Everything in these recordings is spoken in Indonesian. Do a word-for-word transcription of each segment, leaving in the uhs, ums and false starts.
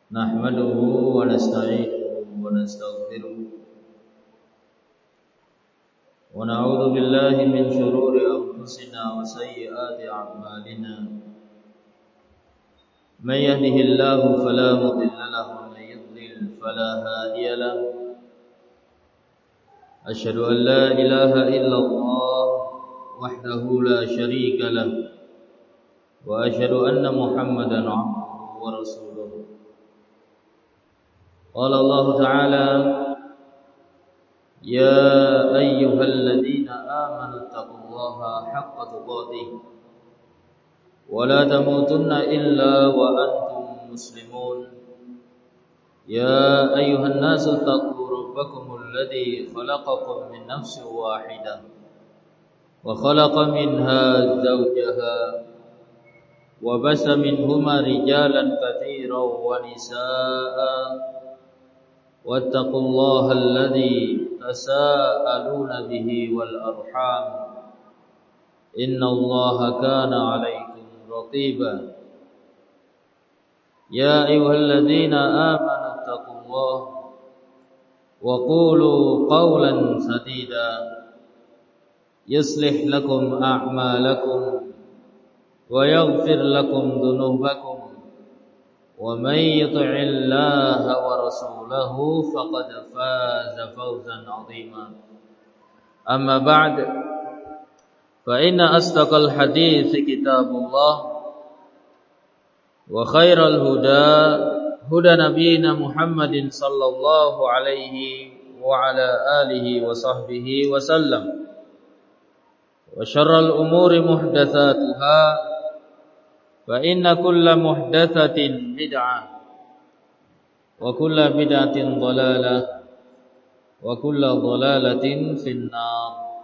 Nahmaduhu wa nasta'inuhu wa nastaghfiruh wa na'udzu billahi min shururi anfusina wa sayyiati a'malina. May yahdihillahu fala mudilla lahu wa may yudlil fala hadiya lahu. Asyhadu an la ilaha illallah wahdahu la syarika lahu wa asyhadu anna Muhammadan 'abduhu wa rasuluh. Qala Allah Ta'ala ya ayyuhalladzina amanu taqullaha haqqa tuqatih wa la tamutunna illa wa antum muslimun. Ya ayyuhan nasu taqu rabbakumul ladzi khalaqakum min nafsin wahidah wa khalaqa minha zawjaha wa basa minhuma rijalan katsiran wa nisaa'a wattaqullaha alladzi tasaaluna bihi wal arham innallaha kana 'alaikum raqiba. Ya ayyuhalladzina amanu taqullaha wa qulu qawlan sadida yuslih lakum a'malakum wa yaghfir lakum dhunubakum wa may yuti'illaha wa rasulahu faqad faza fawzan 'azima. Amma ba'd, fa inna asdaqal hadithi kitabullah wa khairal huda huda nabiyyina Muhammadin sallallahu alaihi wa ala alihi wa sahbihi wa sallam. Wa syarrul umuri muhdatsatuha fa inna kulla muhdatsatin bid'ah wa kulla bid'atin dhalalah wa kulla dhalalatin finnar.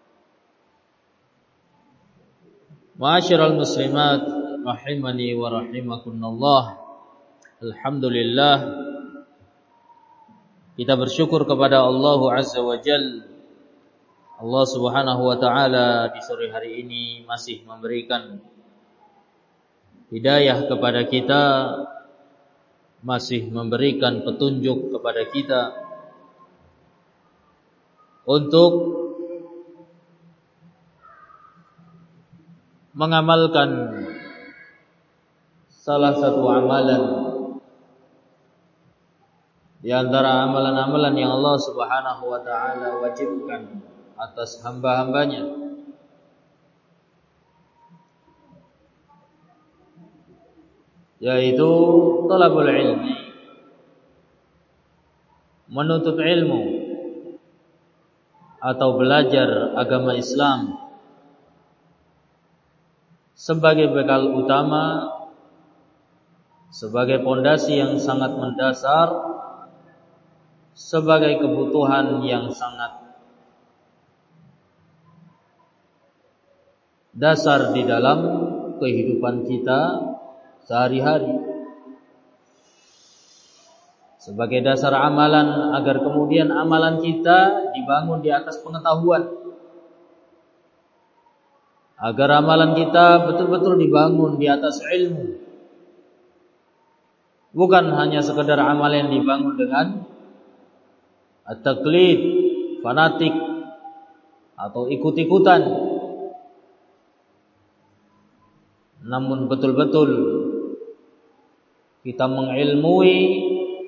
Ma'asyiral muslimat rahimani wa rahimakumullah. Alhamdulillah, kita bersyukur kepada Allah Azza wa Jalla. Allah Subhanahu wa taala di sore hari ini masih memberikan hidayah kepada kita, masih memberikan petunjuk kepada kita untuk mengamalkan salah satu amalan di antara amalan-amalan yang Allah Subhanahu wa taala wajibkan atas hamba-hambanya, yaitu talabul ilmi, menuntut ilmu atau belajar agama Islam sebagai bekal utama, sebagai pondasi yang sangat mendasar, sebagai kebutuhan yang sangat dasar di dalam kehidupan kita sehari-hari, sebagai dasar amalan agar kemudian amalan kita dibangun di atas pengetahuan, agar amalan kita betul-betul dibangun di atas ilmu, bukan hanya sekedar amalan yang dibangun dengan at-taqlid, fanatik atau ikut-ikutan, namun betul-betul kita mengilmui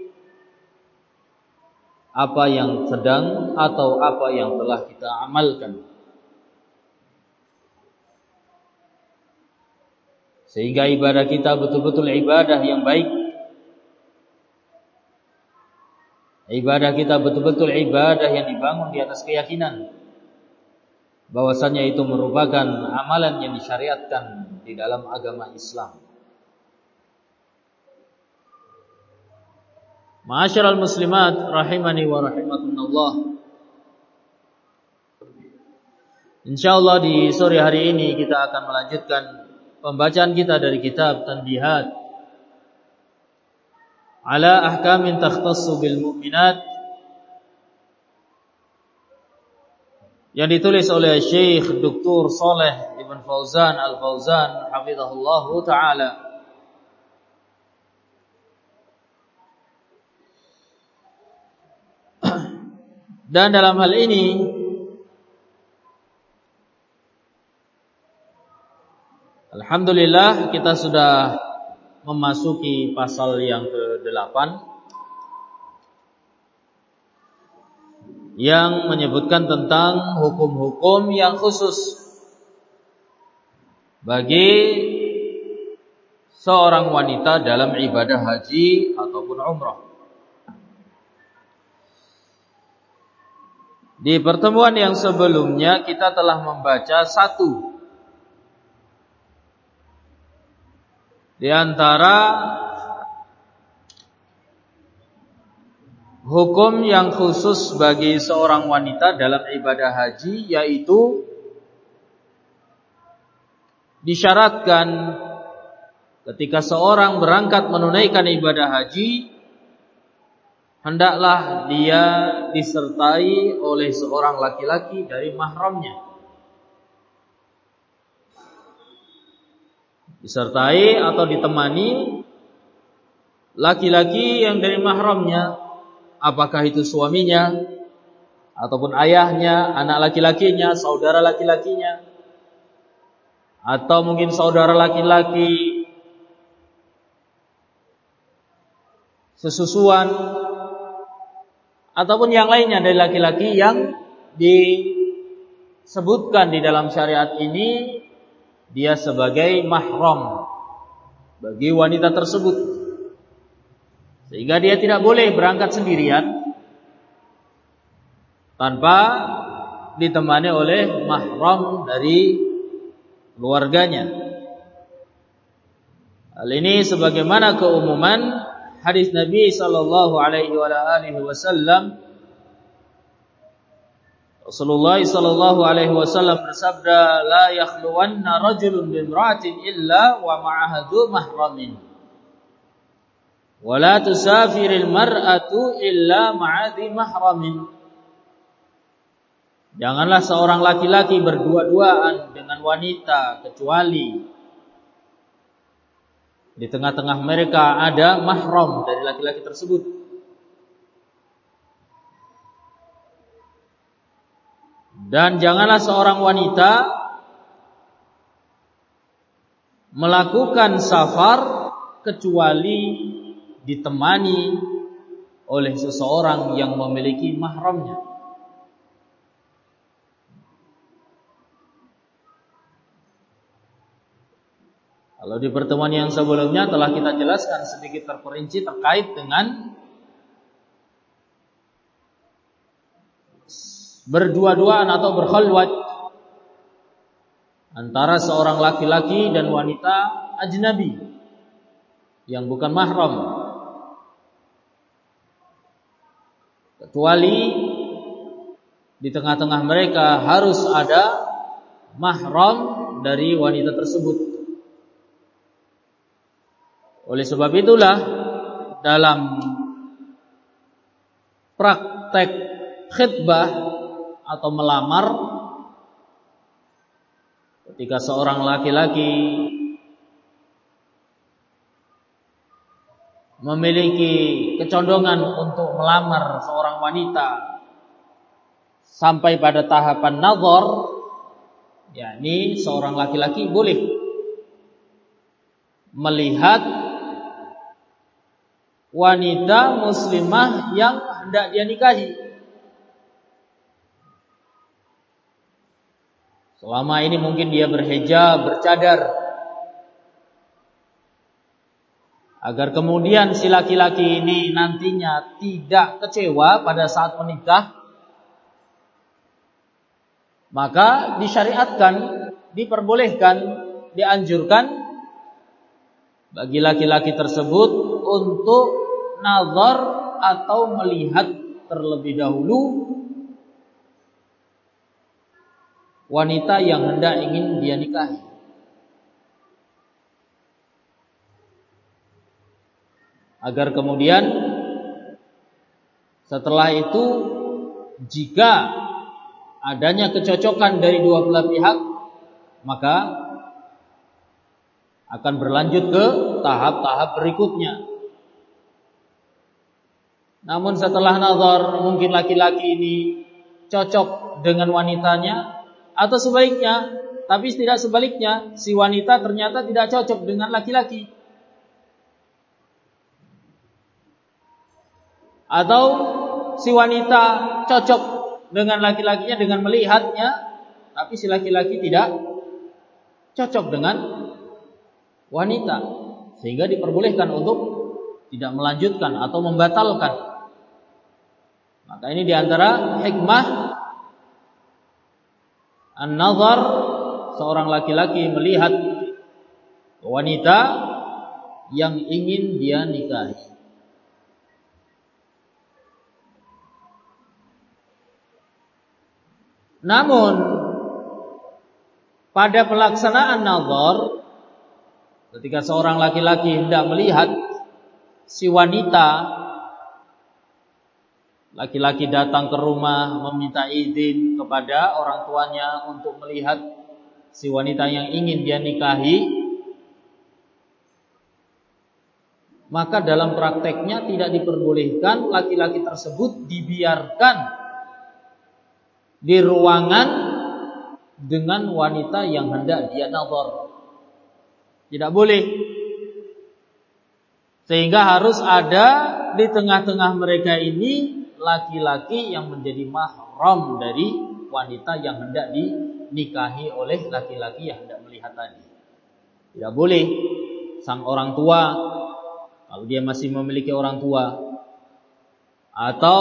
apa yang sedang atau apa yang telah kita amalkan, sehingga ibadah kita betul-betul ibadah yang baik. Ibadah kita betul-betul ibadah yang dibangun di atas keyakinan bahwasanya itu merupakan amalan yang disyariatkan di dalam agama Islam. Ma'asyiral muslimat rahimani wa rahimakumullah. Insyaallah di sore hari ini kita akan melanjutkan pembacaan kita dari kitab Tanbihat ala ahkamin takhtassu bil mu'minat yang ditulis oleh Syekh Doktor Saleh Ibn Fauzan Al-Fauzan hafizahullah taala. Dan dalam hal ini alhamdulillah kita sudah memasuki pasal yang kedelapan yang menyebutkan tentang hukum-hukum yang khusus bagi seorang wanita dalam ibadah haji ataupun umrah. Di pertemuan yang sebelumnya kita telah membaca satu di antara hukum yang khusus bagi seorang wanita dalam ibadah haji, yaitu disyaratkan ketika seorang berangkat menunaikan ibadah haji, hendaklah dia disertai oleh seorang laki-laki dari mahramnya. Disertai atau ditemani laki-laki yang dari mahramnya, apakah itu suaminya ataupun ayahnya, anak laki-lakinya, saudara laki-lakinya, atau mungkin saudara laki-laki sesusuan, ataupun yang lainnya dari laki-laki yang disebutkan di dalam syariat ini dia sebagai mahram bagi wanita tersebut, sehingga dia tidak boleh berangkat sendirian tanpa ditemani oleh mahram dari keluarganya. Hal ini sebagaimana keumuman hadis Nabi sallallahu alaihi wasallam. Rasulullah sallallahu alaihi wasallam bersabda, la yakhluwanna rajulun bimra'atin illa wa ma'aha dzu mahramin, wa la tusafiril mar'atu illa ma'a dzi mahramin. Janganlah seorang laki-laki berdua-duaan dengan wanita kecuali di tengah-tengah mereka ada mahram dari laki-laki tersebut. Dan janganlah seorang wanita melakukan safar kecuali ditemani oleh seseorang yang memiliki mahramnya. Kalau di pertemuan yang sebelumnya telah kita jelaskan sedikit terperinci terkait dengan berdua-duaan atau berkhalwat antara seorang laki-laki dan wanita ajnabi yang bukan mahram, kecuali di tengah-tengah mereka harus ada mahram dari wanita tersebut. Oleh sebab itulah dalam praktek khitbah atau melamar, ketika seorang laki-laki memiliki kecondongan untuk melamar seorang wanita sampai pada tahapan nazar, yakni seorang laki-laki boleh melihat wanita muslimah yang hendak dia nikahi. Selama ini mungkin dia berhijab, bercadar, agar kemudian si laki-laki ini nantinya tidak kecewa pada saat menikah, maka disyariatkan, diperbolehkan, dianjurkan bagi laki-laki tersebut untuk nazar atau melihat terlebih dahulu wanita yang hendak ingin dia nikahi. Agar kemudian setelah itu, jika adanya kecocokan dari dua belah pihak, maka akan berlanjut ke tahap-tahap berikutnya. Namun setelah nazar mungkin laki-laki ini cocok dengan wanitanya, atau sebaliknya, tapi tidak sebaliknya, si wanita ternyata tidak cocok dengan laki-laki. Atau si wanita cocok dengan laki-lakinya dengan melihatnya, tapi si laki-laki tidak cocok dengan wanita, sehingga diperbolehkan untuk tidak melanjutkan atau membatalkan. Maka ini diantara hikmah an-nazar, seorang laki-laki melihat wanita yang ingin dia nikahi. Namun pada pelaksanaan nazar, ketika seorang laki-laki hendak melihat si wanita, laki-laki datang ke rumah meminta izin kepada orang tuanya untuk melihat si wanita yang ingin dia nikahi, maka dalam prakteknya tidak diperbolehkan laki-laki tersebut dibiarkan di ruangan dengan wanita yang hendak dia nazar. Tidak boleh. Sehingga harus ada di tengah-tengah mereka ini laki-laki yang menjadi mahram dari wanita yang hendak dinikahi oleh laki-laki yang hendak melihat tadi. Tidak boleh sang orang tua, kalau dia masih memiliki orang tua, atau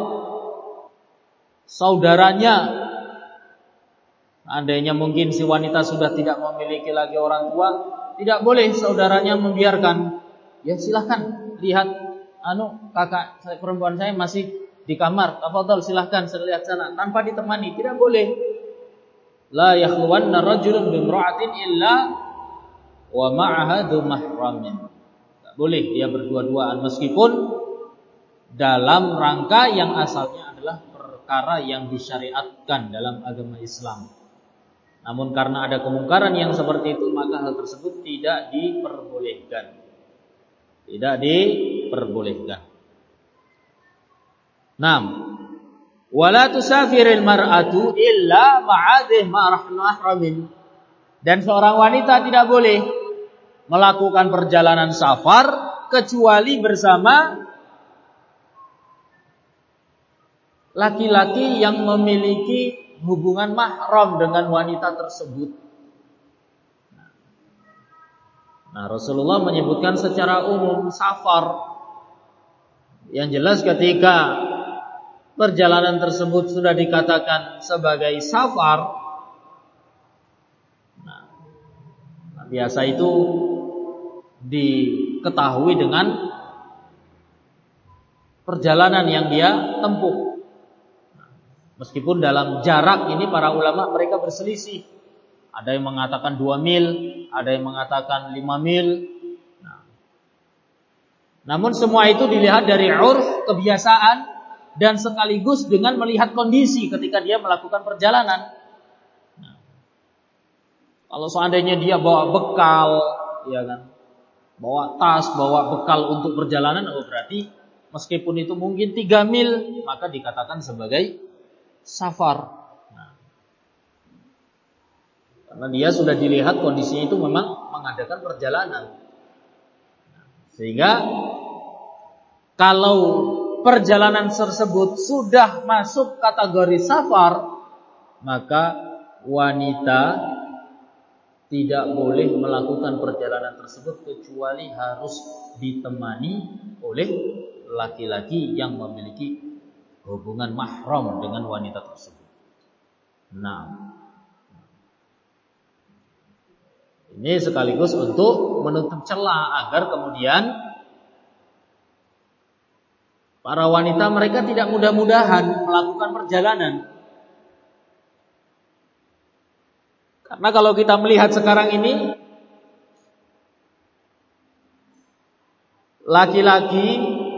saudaranya, seandainya mungkin si wanita sudah tidak memiliki lagi orang tua, tidak boleh saudaranya membiarkan. Ya silahkan lihat, anu kakak saya, perempuan saya masih di kamar, tafadhol silahkan saya lihat sana, tanpa ditemani. Tidak boleh. La yakhluwanna rajulun bimra'atin illa wa ma'aha dzu mahramin. Tidak boleh dia berdua-duaan meskipun dalam rangka yang asalnya adalah perkara yang disyariatkan dalam agama Islam. Namun karena ada kemungkaran yang seperti itu, maka hal tersebut tidak diperbolehkan. Tidak diperbolehkan. Naam. Wala tusafiril mar'atu illa ma'adih mahramin. Dan seorang wanita tidak boleh melakukan perjalanan safar kecuali bersama laki-laki yang memiliki hubungan mahram dengan wanita tersebut. Nah, Rasulullah menyebutkan secara umum safar. Yang jelas ketika perjalanan tersebut sudah dikatakan sebagai safar, nah, biasa itu diketahui dengan perjalanan yang dia tempuh. Meskipun dalam jarak ini para ulama mereka berselisih. Ada yang mengatakan dua mil, ada yang mengatakan lima mil. Nah, namun semua itu dilihat dari urf, kebiasaan, dan sekaligus dengan melihat kondisi ketika dia melakukan perjalanan. Nah, kalau seandainya dia bawa bekal, ya kan, bawa tas, bawa bekal untuk perjalanan, oh berarti meskipun itu mungkin tiga mil, maka dikatakan sebagai safar. Nah, karena dia sudah dilihat kondisinya itu memang mengadakan perjalanan. Sehingga kalau perjalanan tersebut sudah masuk kategori safar, maka wanita tidak boleh melakukan perjalanan tersebut kecuali harus ditemani oleh laki-laki yang memiliki hubungan mahram dengan wanita tersebut. Nah, ini sekaligus untuk menutup celah agar kemudian para wanita mereka tidak mudah-mudahan melakukan perjalanan. Karena kalau kita melihat sekarang ini, laki-laki,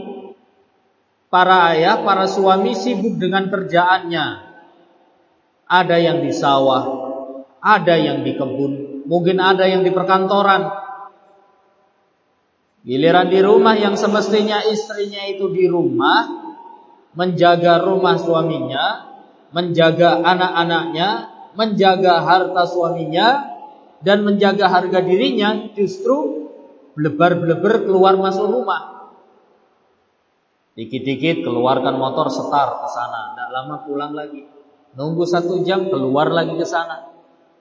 para ayah, para suami sibuk dengan kerjaannya. Ada yang di sawah, ada yang di kebun, mungkin ada yang di perkantoran. Giliran di rumah yang semestinya istrinya itu di rumah, menjaga rumah suaminya, menjaga anak-anaknya, menjaga harta suaminya, dan menjaga harga dirinya, justru blebar-bleber keluar masuk rumah. Dikit-dikit keluarkan motor setar ke sana, tidak lama pulang lagi. Nunggu satu jam keluar lagi ke sana.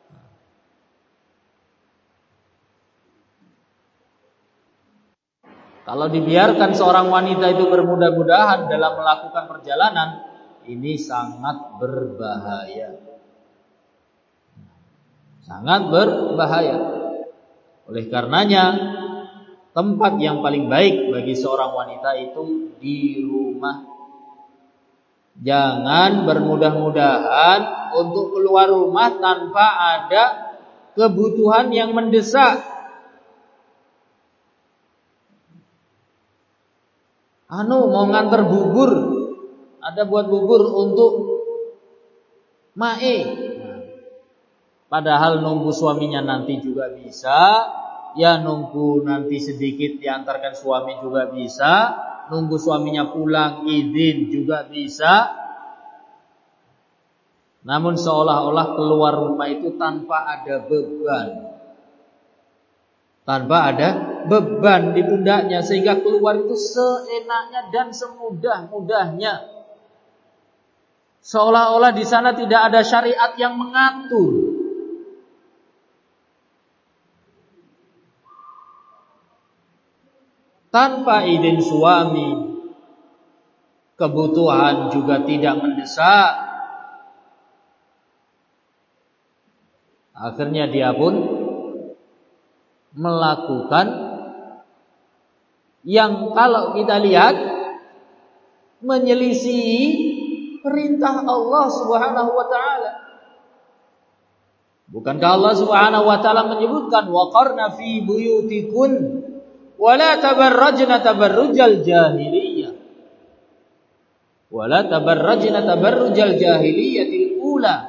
Kalau dibiarkan seorang wanita itu bermudah-mudahan dalam melakukan perjalanan, ini sangat berbahaya. Sangat berbahaya. Oleh karenanya, tempat yang paling baik bagi seorang wanita itu di rumah. Jangan bermudah-mudahan untuk keluar rumah tanpa ada kebutuhan yang mendesak. Anu mau nganter bubur, ada buat bubur untuk mae. Padahal nunggu suaminya nanti juga bisa, ya nunggu nanti sedikit diantarkan suami juga bisa, nunggu suaminya pulang izin juga bisa. Namun seolah-olah keluar rumah itu tanpa ada beban, tanpa ada beban di pundaknya, sehingga keluar itu seenaknya dan semudah-mudahnya. Seolah-olah di sana tidak ada syariat yang mengatur. Tanpa izin suami, kebutuhan juga tidak mendesak. Akhirnya dia pun melakukan yang kalau kita lihat menyelisihi perintah Allah Subhanahu wa taala. Bukankah Allah Subhanahu wa taala menyebutkan waqarna fi buyutikun wala tabarrajna tabarrujal jahiliyah. Wala tabarrajna tabarrujal jahiliyatil ula.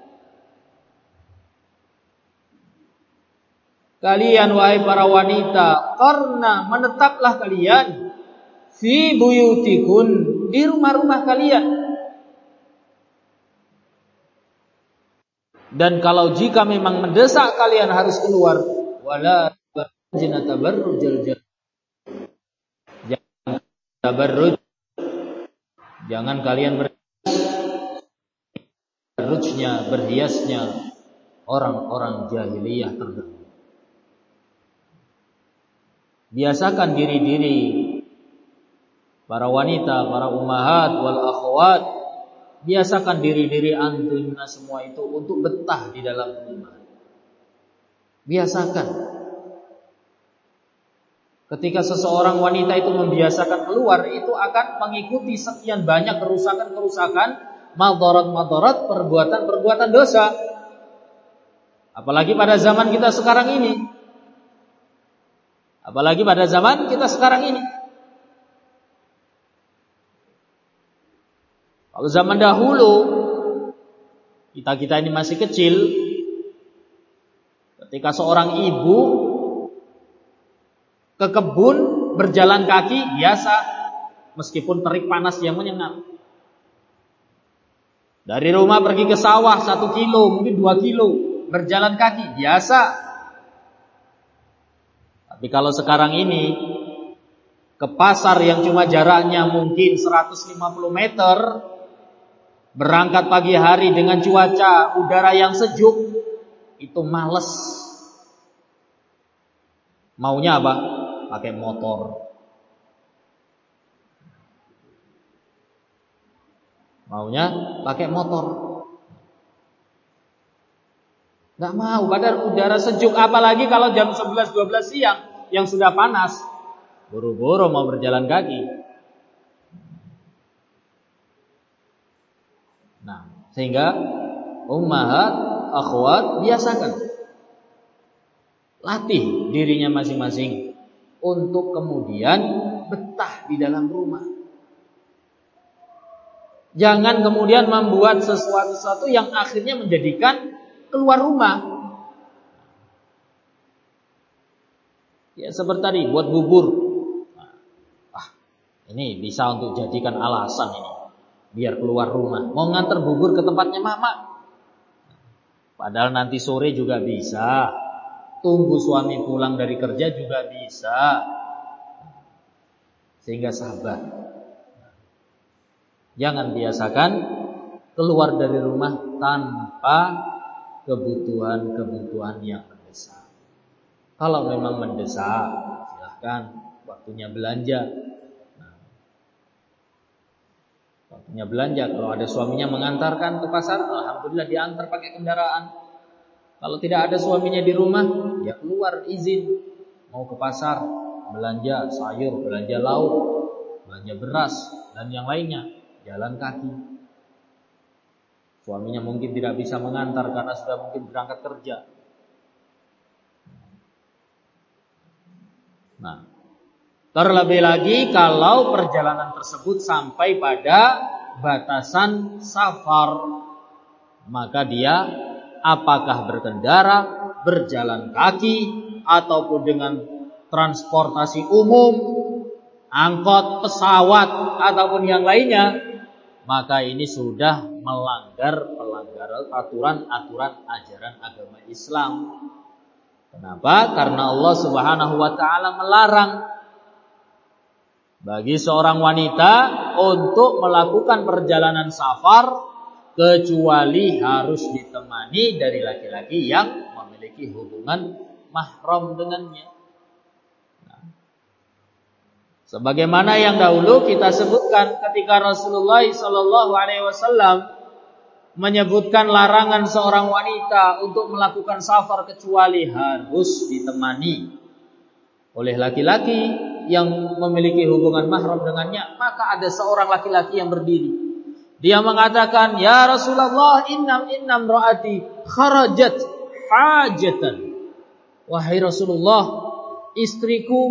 Kalian wahai para wanita, qarna menetaplah kalian fi buyutikun di rumah-rumah kalian. Dan kalau jika memang mendesak kalian harus keluar, wala tabarrujna tabarrujal jahiliyah. Tabarruj, jangan kalian berhiasnya, berhiasnya orang-orang jahiliyah terdahulu. Biasakan diri-diri para wanita, para ummahat wal akhwat, biasakan diri-diri antunna semua itu untuk betah di dalam rumah. Biasakan. Ketika seseorang wanita itu membiasakan keluar, itu akan mengikuti sekian banyak kerusakan-kerusakan, madarat-madarat, perbuatan-perbuatan dosa. Apalagi pada zaman kita sekarang ini. Apalagi pada zaman kita sekarang ini. Kalau zaman dahulu, kita-kita ini masih kecil, ketika seorang ibu ke kebun berjalan kaki biasa, meskipun terik panas yang menyengat. Dari rumah pergi ke sawah satu kilo, mungkin dua kilo, berjalan kaki biasa. Tapi kalau sekarang ini ke pasar yang cuma jaraknya mungkin seratus lima puluh meter, berangkat pagi hari dengan cuaca udara yang sejuk, itu males. Maunya apa? Pakai motor. Maunya pakai motor. Gak mau, padahal udara sejuk. Apalagi kalau jam sebelas dua belas siang yang sudah panas, buru-buru mau berjalan kaki. Nah, sehingga ummahat, akhwat, biasakan, latih dirinya masing-masing untuk kemudian betah di dalam rumah. Jangan kemudian membuat sesuatu-sesuatu yang akhirnya menjadikan keluar rumah. Ya seperti tadi, buat bubur. Ini bisa untuk jadikan alasan ini, biar keluar rumah. Mau nganter bubur ke tempatnya mama, padahal nanti sore juga bisa. Tunggu suami pulang dari kerja juga bisa. Sehingga sahabat, jangan biasakan keluar dari rumah tanpa kebutuhan-kebutuhan yang mendesak. Kalau memang mendesak, silahkan waktunya belanja. Nah, waktunya belanja. Kalau ada suaminya mengantarkan ke pasar, alhamdulillah diantar pakai kendaraan. Kalau tidak ada suaminya di rumah, ya keluar izin mau ke pasar, belanja sayur, belanja lauk, belanja beras dan yang lainnya, jalan kaki. Suaminya mungkin tidak bisa mengantar karena sudah mungkin berangkat kerja. Nah, terlebih lagi kalau perjalanan tersebut sampai pada batasan safar, maka dia apakah berkendara, berjalan kaki, ataupun dengan transportasi umum, angkot, pesawat, ataupun yang lainnya, maka ini sudah melanggar pelanggaran aturan-aturan ajaran agama Islam. Kenapa? Karena Allah Subhanahu wa taala melarang bagi seorang wanita untuk melakukan perjalanan safar kecuali harus ditemani dari laki-laki yang memiliki hubungan mahram dengannya. Nah, sebagaimana yang dahulu kita sebutkan ketika Rasulullah sallallahu alaihi wasallam menyebutkan larangan seorang wanita untuk melakukan safar kecuali harus ditemani oleh laki-laki yang memiliki hubungan mahram dengannya, maka ada seorang laki-laki yang berdiri. Dia mengatakan, "Ya Rasulullah, innam innam ra'ati kharajat hajatan." Wahai Rasulullah, istriku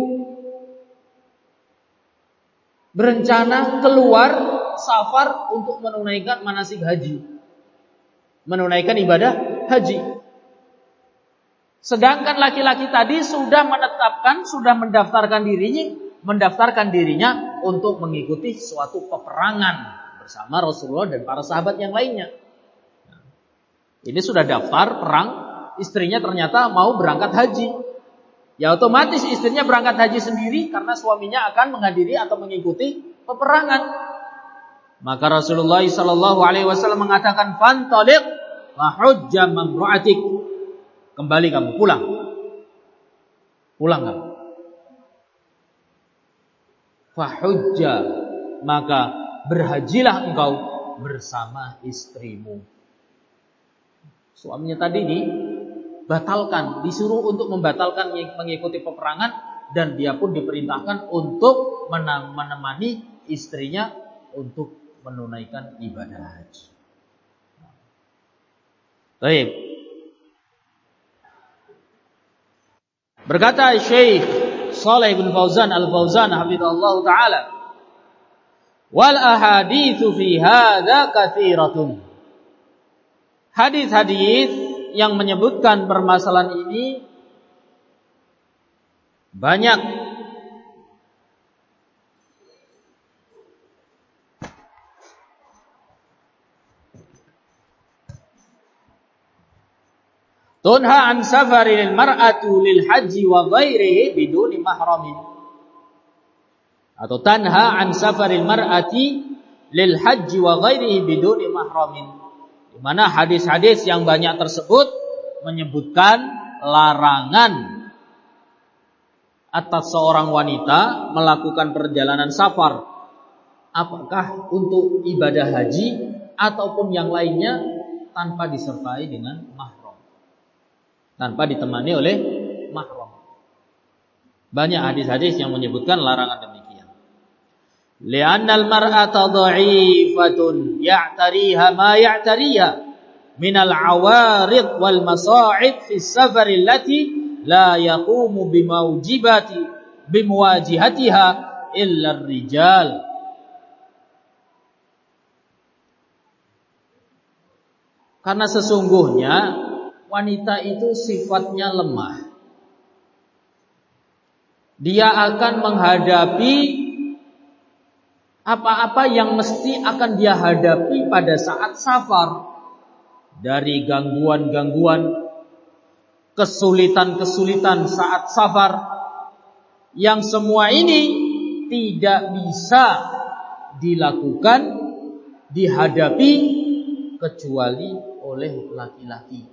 berencana keluar safar untuk menunaikan manasik haji, menunaikan ibadah haji. Sedangkan laki-laki tadi sudah menetapkan, sudah mendaftarkan dirinya, mendaftarkan dirinya untuk mengikuti suatu peperangan bersama Rasulullah dan para sahabat yang lainnya. Ini sudah daftar perang, istrinya ternyata mau berangkat haji. Ya otomatis istrinya berangkat haji sendiri karena suaminya akan menghadiri atau mengikuti peperangan. Maka Rasulullah sallallahu alaihi wasallam mengatakan, "Fantaliq wa hujja mamra'atik." Kembali kamu, pulang. Pulang kamu. Fa hujja, maka berhajilah engkau bersama istrimu. Suaminya tadi dibatalkan, disuruh untuk membatalkan mengikuti peperangan, dan dia pun diperintahkan untuk menemani istrinya untuk menunaikan ibadah haji. Baik. Berkata Syekh Shalih bin Fauzan Al-Fauzan hafizahullah taala, wal ahaditsu fi hadza katsiratun. Hadis-hadis yang menyebutkan permasalahan ini banyak. Tunha an safaril mar'atu lil haji wa ghairihi biduni mahramin. Atau tanha an safaril mar'ati lil haji wa ghairihi biduni mahramin. Di mana hadis-hadis yang banyak tersebut menyebutkan larangan atas seorang wanita melakukan perjalanan safar, apakah untuk ibadah haji ataupun yang lainnya, tanpa disertai dengan mahram, tanpa ditemani oleh mahram. Banyak hadis-hadis yang menyebutkan larangan demikian. Li'annal mar'ata dha'ifatun ya'tariha ma ya'tariha minal 'awarid wal masa'ib fi safari allati la yaqumu bimaujibati bimuwajihatiha illa ar-rijal. Karena sesungguhnya wanita itu sifatnya lemah. Dia akan menghadapi apa-apa yang mesti akan dia hadapi pada saat safar, dari gangguan-gangguan, kesulitan-kesulitan saat safar, yang semua ini tidak bisa dilakukan, dihadapi kecuali oleh laki-laki.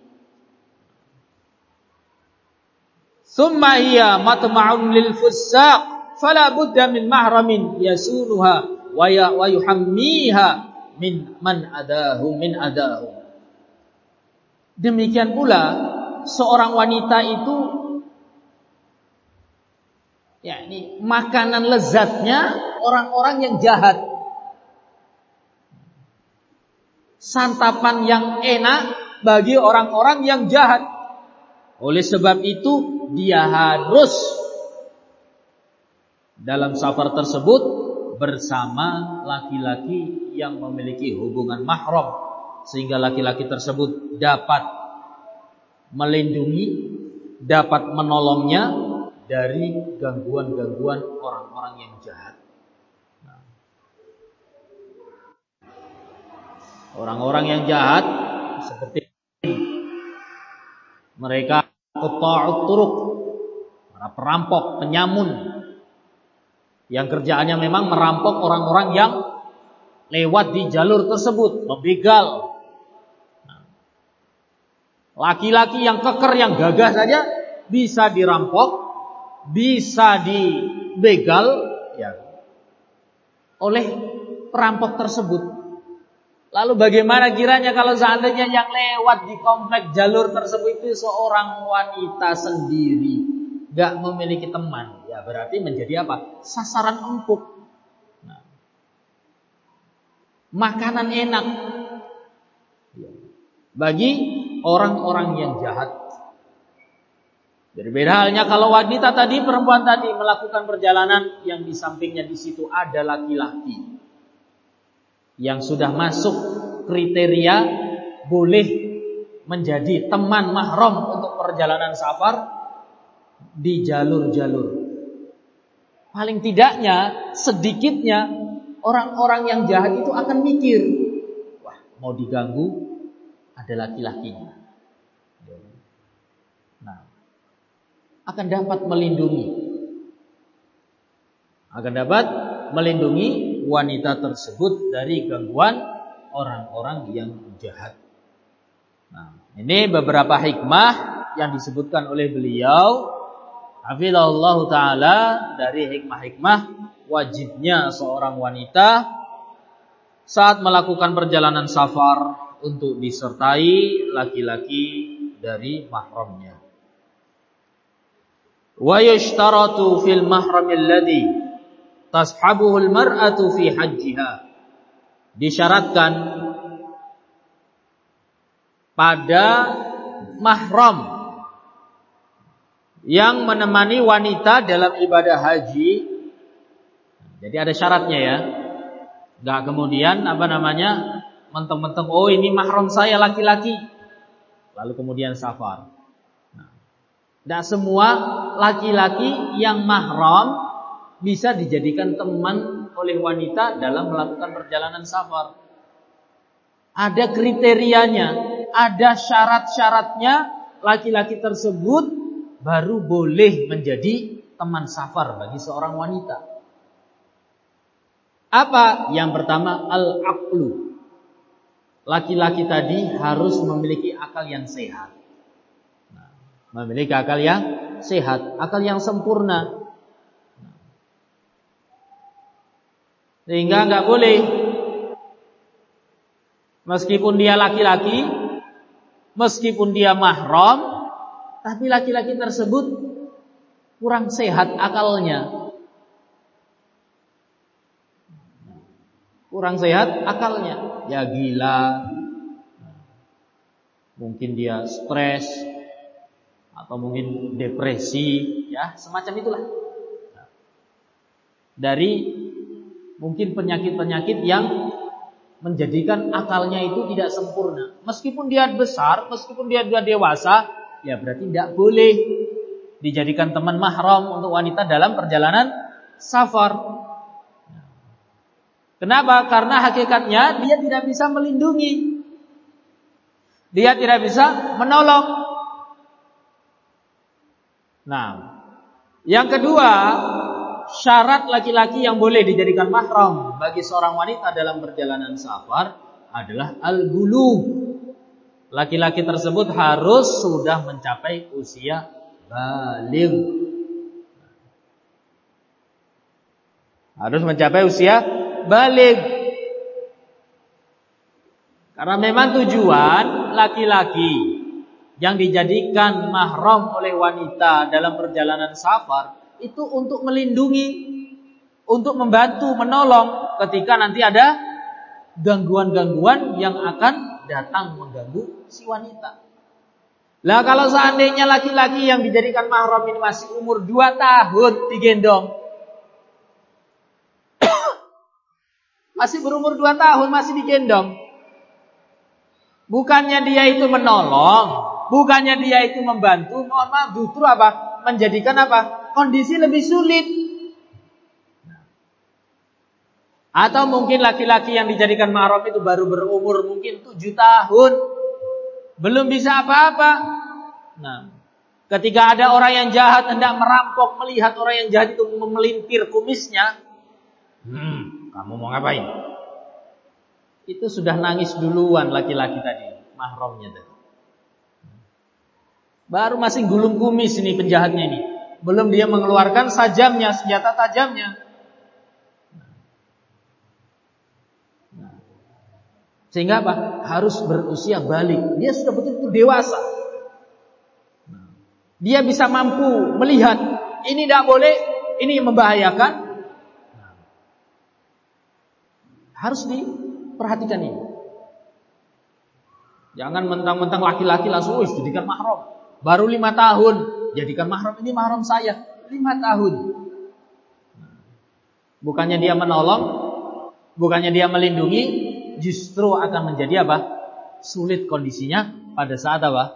Thumma hiya matma'un lil fussaq fala budda min mahramin yasunuha wa ya wa yuhammiha min man adahu min adahu. Demikian pula seorang wanita itu, yakni makanan lezatnya orang-orang yang jahat, santapan yang enak bagi orang-orang yang jahat. Oleh sebab itu dia harus dalam safar tersebut bersama laki-laki yang memiliki hubungan mahram, sehingga laki-laki tersebut dapat melindungi, dapat menolongnya dari gangguan-gangguan orang-orang yang jahat. Nah, orang-orang yang jahat seperti mereka quta'ut turuq, para perampok, penyamun, yang kerjaannya memang merampok orang-orang yang lewat di jalur tersebut, membegal. Laki-laki yang keker, yang gagah saja bisa dirampok, bisa dibegal ya, oleh perampok tersebut. Lalu bagaimana kiranya kalau seandainya yang lewat di komplek jalur tersebut itu seorang wanita sendiri, gak memiliki teman, ya berarti menjadi apa? Sasaran empuk. Nah, makanan enak bagi orang-orang yang jahat. Jadi beda halnya kalau wanita tadi, perempuan tadi melakukan perjalanan yang di sampingnya di situ ada laki-laki yang sudah masuk kriteria boleh menjadi teman mahram untuk perjalanan safar di jalur-jalur. Paling tidaknya, sedikitnya orang-orang yang jahat itu akan mikir, wah mau diganggu ada laki-lakinya. Nah, akan dapat melindungi, akan dapat melindungi wanita tersebut dari gangguan orang-orang yang jahat. Nah, ini beberapa hikmah yang disebutkan oleh beliau, hafizahullahu taala, dari hikmah-hikmah wajibnya seorang wanita saat melakukan perjalanan safar untuk disertai laki-laki dari mahramnya. Wa yushtaratu fil mahramil ladzi tashabuhul mar'atu fi hajjiha. Disyaratkan pada mahram yang menemani wanita dalam ibadah haji. Jadi ada syaratnya ya. Enggak kemudian apa namanya menteng-menteng, oh ini mahram saya laki-laki, lalu kemudian safar. Nah, tidak semua laki-laki yang mahram bisa dijadikan teman oleh wanita dalam melakukan perjalanan safar. Ada kriterianya, ada syarat-syaratnya, laki-laki tersebut baru boleh menjadi teman safar bagi seorang wanita. Apa? Yang pertama, al-aqlu. Laki-laki tadi harus memiliki akal yang sehat. Nah, memiliki akal yang sehat, akal yang sempurna. Sehingga enggak boleh, meskipun dia laki-laki, meskipun dia mahram, tapi laki-laki tersebut kurang sehat akalnya. Kurang sehat akalnya, ya gila, mungkin dia stres atau mungkin depresi, ya semacam itulah. Dari mungkin penyakit-penyakit yang menjadikan akalnya itu tidak sempurna. Meskipun dia besar, meskipun dia sudah dewasa, ya berarti tidak boleh dijadikan teman mahram untuk wanita dalam perjalanan safar. Kenapa? Karena hakikatnya dia tidak bisa melindungi. Dia tidak bisa menolong. Nah, yang kedua, syarat laki-laki yang boleh dijadikan mahram bagi seorang wanita dalam perjalanan safar adalah al-bulugh. Laki-laki tersebut harus sudah mencapai usia baligh. Harus mencapai usia baligh. Karena memang tujuan laki-laki yang dijadikan mahram oleh wanita dalam perjalanan safar itu untuk melindungi, untuk membantu, menolong ketika nanti ada gangguan-gangguan yang akan datang mengganggu si wanita. Lah kalau seandainya laki-laki yang dijadikan mahram ini masih umur dua tahun digendong, masih berumur dua tahun masih digendong, bukannya dia itu menolong, bukannya dia itu membantu, mohon maaf, justru apa? Menjadikan apa? Kondisi lebih sulit. Atau mungkin laki-laki yang dijadikan mahram itu baru berumur mungkin tujuh tahun, belum bisa apa-apa. Nah, ketika ada orang yang jahat hendak merampok, melihat orang yang jahat itu memelintir kumisnya, hmm, kamu mau ngapain? Itu sudah nangis duluan laki-laki tadi, mahramnya tadi. Baru masih gulung kumis ini penjahatnya ini. Belum dia mengeluarkan sajamnya, senjata tajamnya. Sehingga apa? Harus berusia baligh. Dia sudah betul-betul dewasa. Dia bisa mampu melihat ini tidak boleh, ini membahayakan. Harus diperhatikan ini. Jangan mentang-mentang laki-laki langsung wis jadikan mahram. Baru lima tahun jadikan mahram, ini mahram saya. Lima tahun. Bukannya dia menolong, bukannya dia melindungi, justru akan menjadi apa? Sulit kondisinya pada saat apa?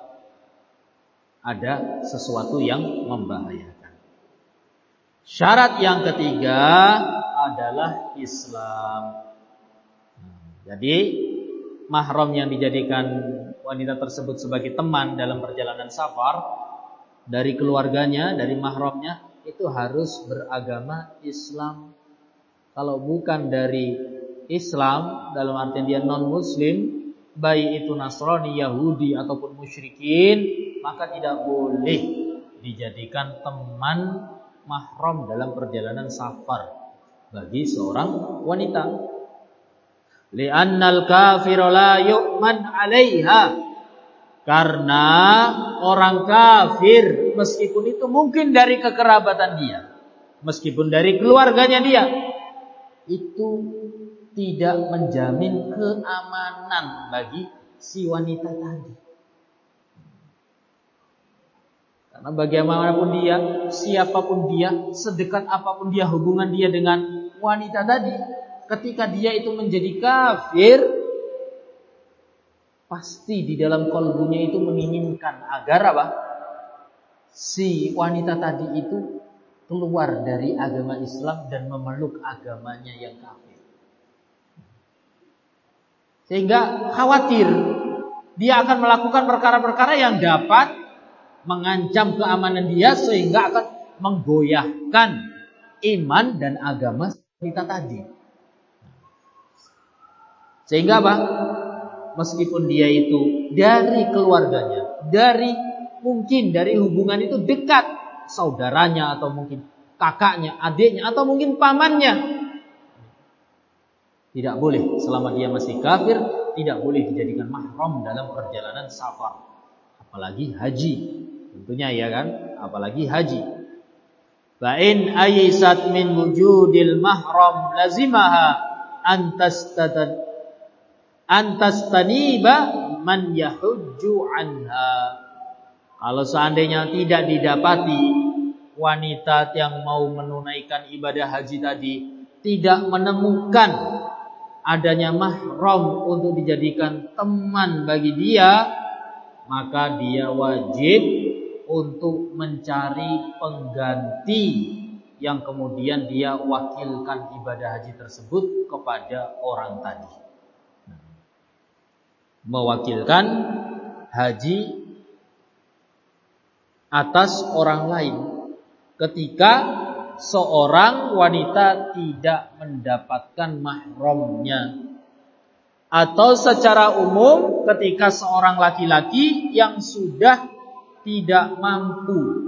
Ada sesuatu yang membahayakan. Syarat yang ketiga adalah Islam. Jadi mahram yang dijadikan wanita tersebut sebagai teman dalam perjalanan safar dari keluarganya, dari mahramnya, itu harus beragama Islam. Kalau bukan dari Islam, dalam artian dia non-muslim, baik itu Nasrani, Yahudi ataupun musyrikin, maka tidak boleh dijadikan teman mahram dalam perjalanan safar bagi seorang wanita. Li'annal kafira la yu'man 'alaiha. Karena orang kafir meskipun itu mungkin dari kekerabatan dia, meskipun dari keluarganya dia, itu tidak menjamin keamanan bagi si wanita tadi. Karena bagaimanapun dia, siapapun dia, sedekat apapun dia hubungan dia dengan wanita tadi, ketika dia itu menjadi kafir, pasti di dalam kalbunya itu menginginkan agar apa? Si wanita tadi itu keluar dari agama Islam dan memeluk agamanya yang kafir. Sehingga khawatir dia akan melakukan perkara-perkara yang dapat mengancam keamanan dia, sehingga akan menggoyahkan iman dan agama wanita tadi. Sehingga apa? Meskipun dia itu dari keluarganya, dari mungkin dari hubungan itu dekat, saudaranya atau mungkin kakaknya, adiknya atau mungkin pamannya, tidak boleh selama dia masih kafir, tidak boleh dijadikan mahram dalam perjalanan safar, apalagi haji. Tentunya ya kan, apalagi haji. Fa in aysat min wujudil mahram lazimaha antastad antastaniba man yahujju anha. Kalau seandainya tidak didapati wanita yang mau menunaikan ibadah haji tadi tidak menemukan adanya mahram untuk dijadikan teman bagi dia, maka dia wajib untuk mencari pengganti yang kemudian dia wakilkan ibadah haji tersebut kepada orang tadi. Mewakilkan haji atas orang lain ketika seorang wanita tidak mendapatkan mahramnya, atau secara umum ketika seorang laki-laki yang sudah tidak mampu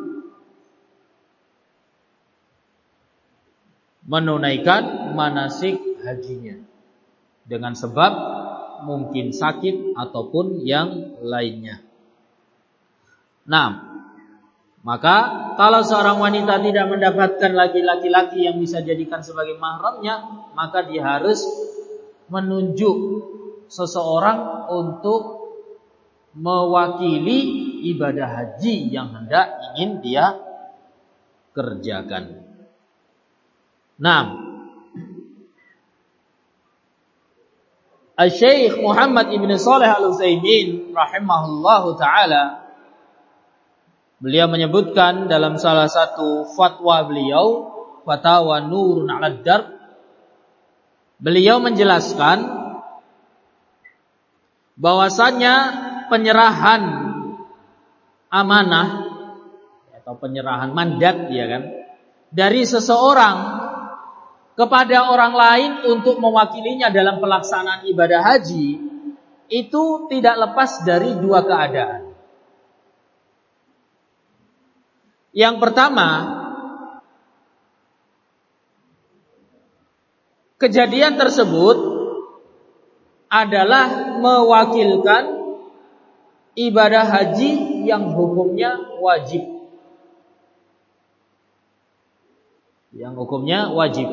menunaikan manasik hajinya dengan sebab mungkin sakit ataupun yang lainnya. Nah, maka kalau seorang wanita tidak mendapatkan laki-laki yang bisa jadikan sebagai mahramnya, maka dia harus menunjuk seseorang untuk mewakili ibadah haji yang hendak ingin dia kerjakan. Nah, Al-Syeikh Muhammad Ibn Shalih Al-Utsaimin rahimahullahu ta'ala, beliau menyebutkan dalam salah satu fatwa beliau, Fatwa Nurun 'alad Darb, beliau menjelaskan bahwasannya penyerahan amanah atau penyerahan mandat, ya kan, dari seseorang kepada orang lain untuk mewakilinya dalam pelaksanaan ibadah haji itu tidak lepas dari dua keadaan. Yang pertama, kejadian tersebut adalah mewakilkan ibadah haji yang hukumnya wajib. Yang hukumnya wajib.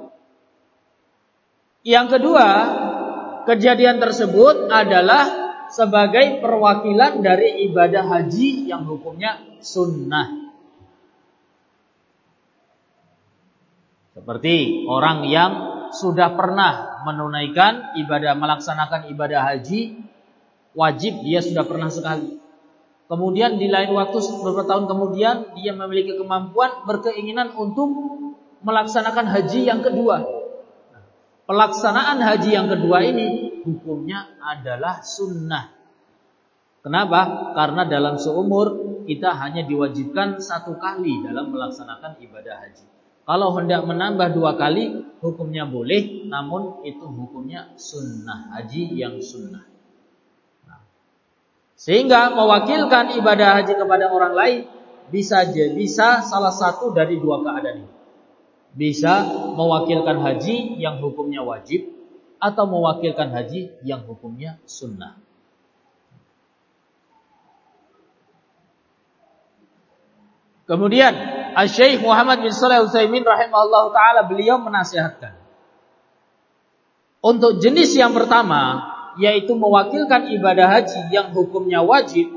Yang kedua, kejadian tersebut adalah sebagai perwakilan dari ibadah haji yang hukumnya sunnah. Seperti orang yang sudah pernah menunaikan ibadah, melaksanakan ibadah haji wajib, dia sudah pernah sekali. Kemudian di lain waktu beberapa tahun kemudian dia memiliki kemampuan, berkeinginan untuk melaksanakan haji yang kedua. Pelaksanaan haji yang kedua ini hukumnya adalah sunnah. Kenapa? Karena dalam seumur kita hanya diwajibkan satu kali dalam melaksanakan ibadah haji. Kalau hendak menambah dua kali, hukumnya boleh, namun itu hukumnya sunnah, haji yang sunnah. Nah, sehingga mewakilkan ibadah haji kepada orang lain bisa bisa salah satu dari dua keadaan ini. Bisa mewakilkan haji yang hukumnya wajib atau mewakilkan haji yang hukumnya sunnah. Kemudian Al-Syeikh Muhammad bin Shalih Al-Utsaimin rahimahullahu ta'ala, beliau menasihatkan untuk jenis yang pertama, yaitu mewakilkan ibadah haji yang hukumnya wajib,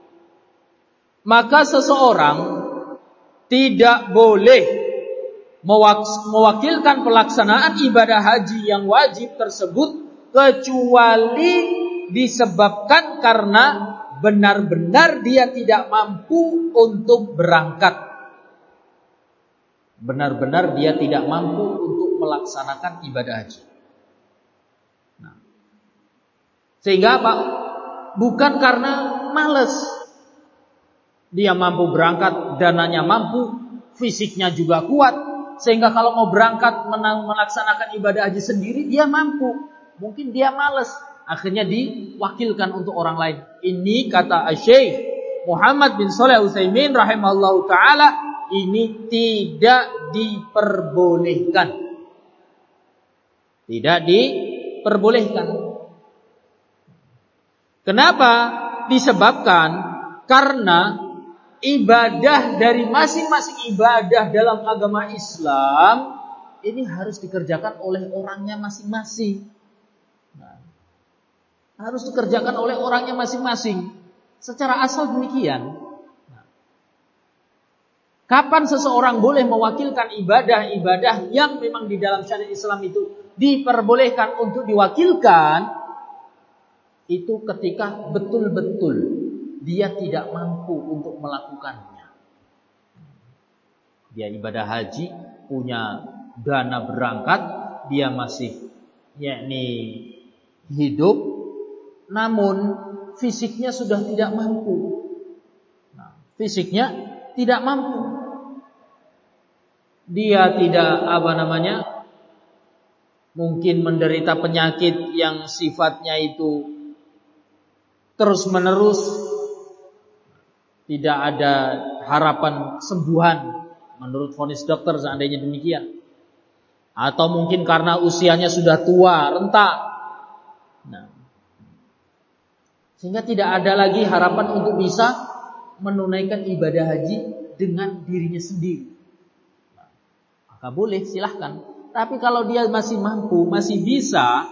maka seseorang tidak boleh mewakilkan pelaksanaan ibadah haji yang wajib tersebut kecuali disebabkan karena benar-benar dia tidak mampu untuk berangkat. Benar-benar dia tidak mampu untuk melaksanakan ibadah haji. Nah, sehingga apa? Bukan karena malas. Dia mampu berangkat, dananya mampu, fisiknya juga kuat. Sehingga kalau mau berangkat melaksanakan ibadah haji sendiri, dia mampu. Mungkin dia malas, akhirnya diwakilkan untuk orang lain. Ini kata Syekh Muhammad bin Shalih Al-Utsaimin rahimahullahu ta'ala, ini tidak diperbolehkan. Tidak diperbolehkan. Kenapa? Disebabkan karena ibadah dari masing-masing ibadah dalam agama Islam ini harus dikerjakan oleh orangnya masing-masing. Nah, harus dikerjakan oleh orangnya masing-masing. Secara asal demikian. Nah, kapan seseorang boleh mewakilkan ibadah-ibadah yang memang di dalam syariat Islam itu diperbolehkan untuk diwakilkan? Itu ketika betul-betul dia tidak mampu untuk melakukannya. Dia ibadah haji punya dana berangkat, dia masih yakni hidup, namun fisiknya sudah tidak mampu. Nah, fisiknya tidak mampu. Dia tidak apa namanya? Mungkin menderita penyakit yang sifatnya itu terus menerus, tidak ada harapan kesembuhan menurut vonis dokter seandainya demikian. Atau mungkin karena usianya sudah tua, renta. Nah, sehingga tidak ada lagi harapan untuk bisa menunaikan ibadah haji dengan dirinya sendiri. Nah, maka boleh, silahkan. Tapi kalau dia masih mampu, masih bisa,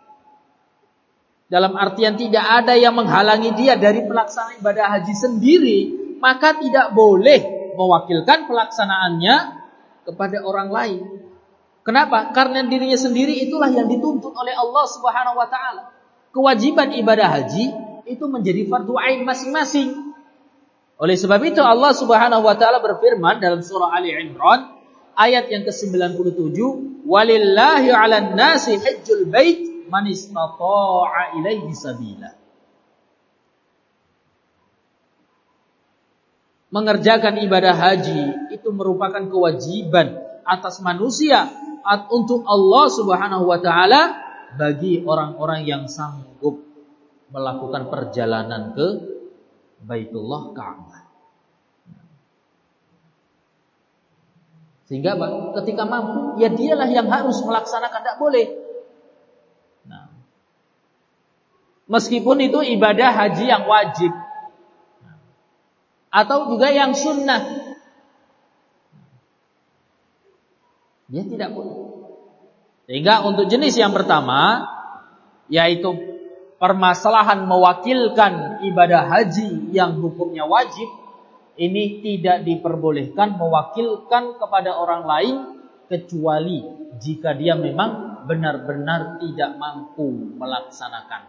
dalam artian tidak ada yang menghalangi dia dari pelaksanaan ibadah haji sendiri, maka tidak boleh mewakilkan pelaksanaannya kepada orang lain. Kenapa? Karena dirinya sendiri itulah yang dituntut oleh Allah Subhanahu wa taala. Kewajiban ibadah haji itu menjadi fardu ain masing-masing. Oleh sebab itu Allah Subhanahu wa taala berfirman dalam surah Ali Imran ayat yang ke sembilan puluh tujuh, "Walillahi 'alan nasi hajjul bait man istata'a ilaihi sabila." Mengerjakan ibadah haji itu merupakan kewajiban atas manusia untuk Allah Subhanahu wa taala bagi orang-orang yang sanggup melakukan perjalanan ke Baitullah Ka'bah. Sehingga ketika mampu, ya dialah yang harus melaksanakan, tidak boleh. Nah, meskipun itu ibadah haji yang wajib atau juga yang sunnah, dia tidak boleh. Sehingga untuk jenis yang pertama, yaitu permasalahan mewakilkan ibadah haji yang hukumnya wajib, ini tidak diperbolehkan mewakilkan kepada orang lain kecuali jika dia memang benar-benar tidak mampu melaksanakan.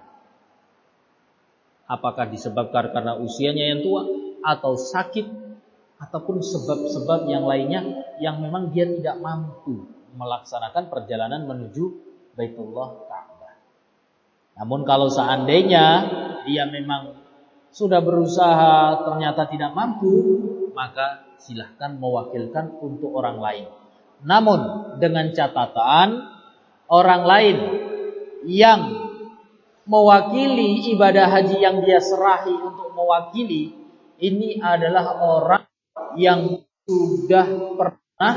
Apakah disebabkan karena usianya yang tua atau sakit ataupun sebab-sebab yang lainnya yang memang dia tidak mampu melaksanakan perjalanan menuju Baitullah Ka'bah. Namun kalau seandainya dia memang sudah berusaha ternyata tidak mampu, maka silahkan mewakilkan untuk orang lain. Namun dengan catatan orang lain yang mewakili ibadah haji yang dia serahi untuk mewakili ini adalah orang yang sudah pernah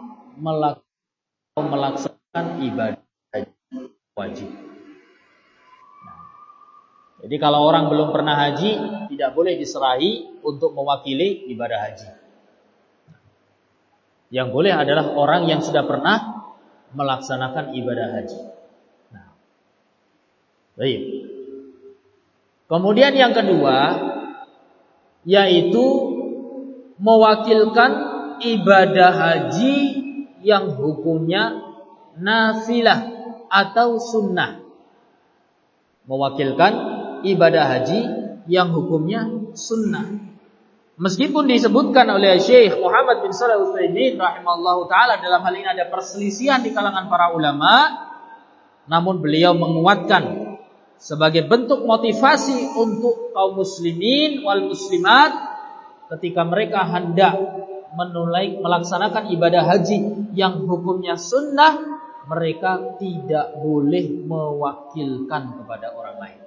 melaksanakan ibadah haji wajib. Nah, jadi kalau orang belum pernah haji, tidak boleh diserahi untuk mewakili ibadah haji. Yang boleh adalah orang yang sudah pernah melaksanakan ibadah haji. Nah, baik. Kemudian yang kedua, yaitu mewakilkan ibadah haji yang hukumnya nafilah atau sunnah. Mewakilkan ibadah haji yang hukumnya sunnah. Meskipun disebutkan oleh Syekh Muhammad bin Shalih Al-Utsaimin rahimahullahu taala dalam hal ini ada perselisihan di kalangan para ulama, namun beliau menguatkan sebagai bentuk motivasi untuk kaum muslimin wal muslimat ketika mereka hendak menunaikan melaksanakan ibadah haji yang hukumnya sunnah, mereka tidak boleh mewakilkan kepada orang lain.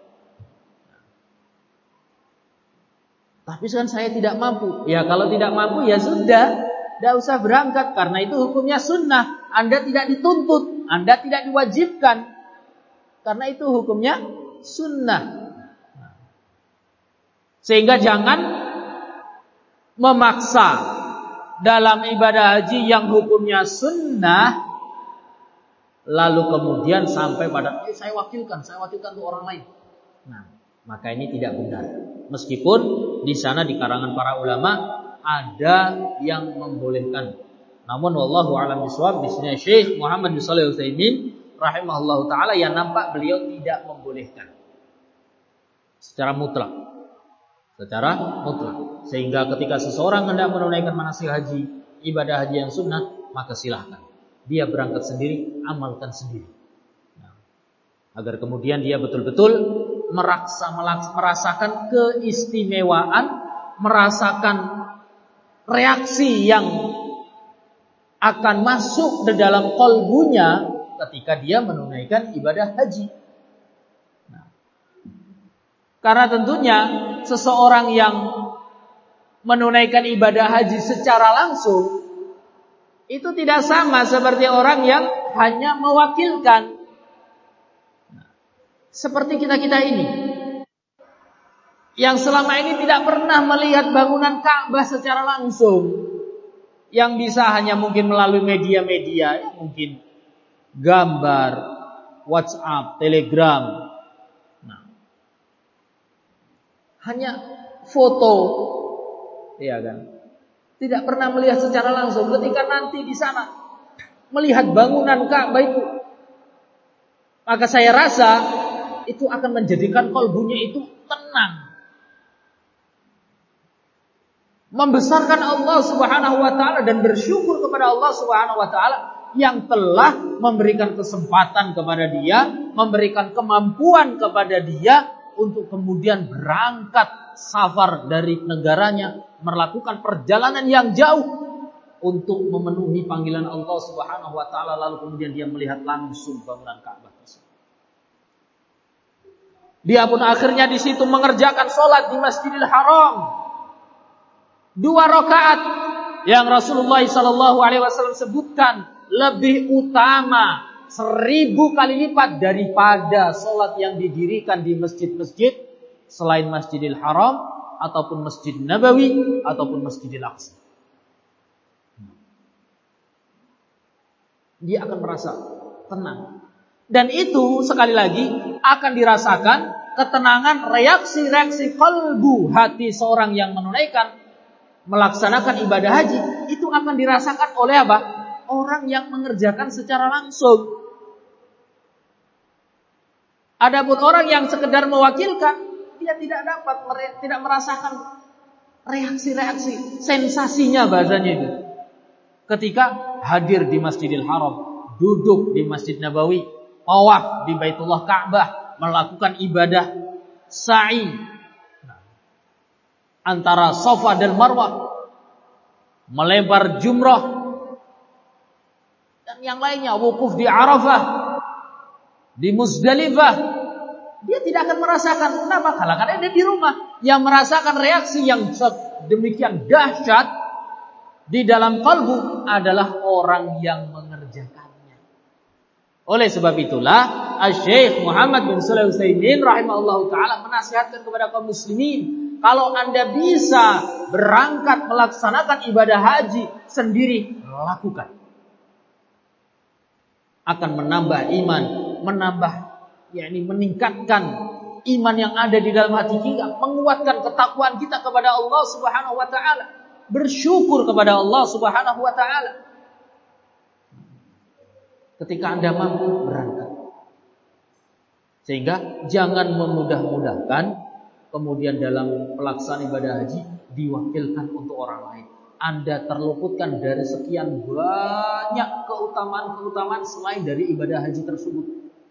Tapi kan saya tidak mampu. Ya kalau tidak mampu ya sudah, tidak usah berangkat karena itu hukumnya sunnah. Anda tidak dituntut, Anda tidak diwajibkan karena itu hukumnya sunnah. Sehingga jangan memaksa dalam ibadah haji yang hukumnya sunnah, lalu kemudian sampai pada eh, saya wakilkan, saya wakilkan untuk orang lain. Nah, maka ini tidak benar. Meskipun di sana di karangan para ulama ada yang membolehkan. Namun wallahu a'lam bishawab, di sini Syekh Muhammad bin Shalih Al-Utsaimin rahimahullahu taala yang nampak beliau tidak membolehkan secara mutlak. Secara mutlak. Sehingga ketika seseorang hendak menunaikan manasik haji, ibadah haji yang sunnah, maka silahkan. Dia berangkat sendiri, amalkan sendiri. Nah, agar kemudian dia betul-betul merasa, merasakan keistimewaan, merasakan reaksi yang akan masuk di dalam kalbunya ketika dia menunaikan ibadah haji. Nah, karena tentunya seseorang yang menunaikan ibadah haji secara langsung itu tidak sama seperti orang yang hanya mewakilkan. Seperti kita-kita ini yang selama ini tidak pernah melihat bangunan Ka'bah secara langsung, yang bisa hanya mungkin melalui media-media, mungkin gambar, WhatsApp, Telegram, nah, hanya foto, ya kan? Tidak pernah melihat secara langsung. Ketika nanti di sana melihat bangunan Ka'bah itu, maka saya rasa itu akan menjadikan kalbunya itu tenang, membesarkan Allah Subhanahu wa taala dan bersyukur kepada Allah Subhanahu wa taala yang telah memberikan kesempatan kepada dia, memberikan kemampuan kepada dia untuk kemudian berangkat safar dari negaranya, melakukan perjalanan yang jauh untuk memenuhi panggilan Allah Subhanahu wa taala, lalu kemudian dia melihat langsung bangunan Ka'bah tersebut. Dia pun akhirnya di situ mengerjakan sholat di Masjidil Haram dua rakaat yang Rasulullah sallallahu alaihi wasallam sebutkan lebih utama seribu kali lipat daripada sholat yang didirikan di masjid-masjid selain Masjidil Haram ataupun Masjid Nabawi ataupun Masjidil Aqsa. Dia akan merasa tenang. Dan itu sekali lagi akan dirasakan ketenangan, reaksi-reaksi kalbu hati seorang yang menunaikan, melaksanakan ibadah haji, itu akan dirasakan oleh apa? Orang yang mengerjakan secara langsung. Adapun orang yang sekedar mewakilkan, dia tidak dapat, tidak merasakan reaksi-reaksi, sensasinya bahasanya itu. Ketika hadir di Masjidil Haram, duduk di Masjid Nabawi, tawaf di Baitullah Ka'bah, melakukan ibadah sa'i antara Safa dan Marwah, melempar jumrah, dan yang lainnya, wukuf di Arafah, di Muzdalifah. Dia tidak akan merasakan. Kenapa? Karena dia di rumah. Yang merasakan reaksi yang demikian dahsyat di dalam kalbu adalah orang yang mengerjakannya. Oleh sebab itulah Syekh Muhammad bin Shalih Al-Utsaimin rahimahullahu taala menasihatkan kepada kaum muslimin, kalau Anda bisa berangkat melaksanakan ibadah haji sendiri, lakukan. Akan menambah iman, menambah yakni meningkatkan iman yang ada di dalam hati kita, menguatkan ketakwaan kita kepada Allah Subhanahu wa taala, bersyukur kepada Allah Subhanahu wa taala. Ketika Anda mampu berangkat. Sehingga jangan memudah-mudahkan kemudian dalam pelaksanaan ibadah haji diwakilkan untuk orang lain. Anda terluputkan dari sekian banyak keutamaan-keutamaan selain dari ibadah haji tersebut.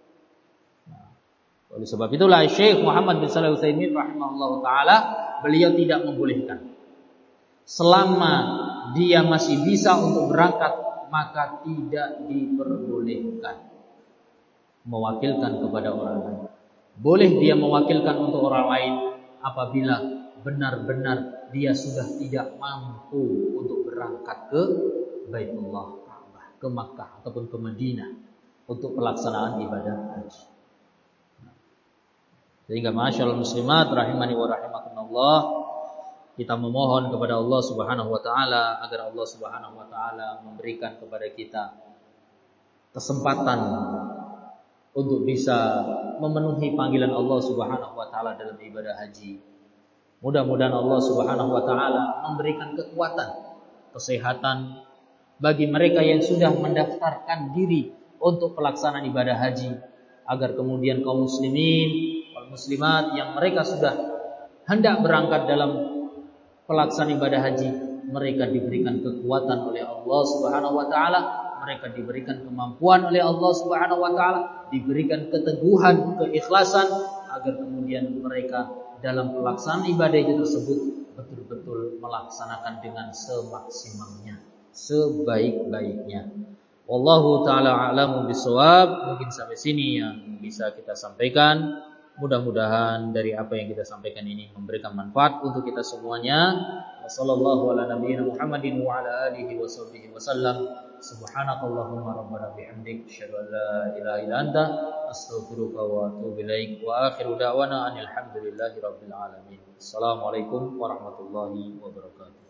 Oleh sebab itulah Syekh Muhammad bin Shalih Al-Utsaimin rahimahullahu taala, beliau tidak membolehkan. Selama dia masih bisa untuk berangkat, maka tidak diperbolehkan mewakilkan kepada orang lain. Boleh dia mewakilkan untuk orang lain apabila benar-benar dia sudah tidak mampu untuk berangkat ke Baitullah Ka'bah, ke Makkah ataupun ke Madinah untuk pelaksanaan ibadah haji. Sehingga ma'asyiral muslimat rahimani wa rahimakumullah, kita memohon kepada Allah Subhanahu wa taala agar Allah Subhanahu wa taala memberikan kepada kita kesempatan untuk bisa memenuhi panggilan Allah Subhanahu wa taala dalam ibadah haji. Mudah-mudahan Allah Subhanahu wa taala memberikan kekuatan, kesehatan bagi mereka yang sudah mendaftarkan diri untuk pelaksanaan ibadah haji, agar kemudian kaum muslimin muslimat yang mereka sudah hendak berangkat dalam pelaksanaan ibadah haji mereka diberikan kekuatan oleh Allah Subhanahu wa taala, mereka diberikan kemampuan oleh Allah Subhanahu wa taala, diberikan keteguhan, keikhlasan agar kemudian mereka dalam pelaksanaan ibadah itu tersebut betul-betul melaksanakan dengan semaksimalnya, sebaik-baiknya. Wallahu taala a'lamu bishawab. Mungkin sampai sini yang bisa kita sampaikan. Mudah-mudahan dari apa yang kita sampaikan ini memberikan manfaat untuk kita semuanya. Wassallallahu ala nabiyyina Muhammadin wa ala alihi washabbihi wasallam. Subhanakallahumma rabbana bihamdik asyhadu an la ilaha illa anta astaghfiruka wa atubu ilaik. Wa akhiru da'wana alhamdulillahi rabbil alamin. Assalamualaikum warahmatullahi wabarakatuh.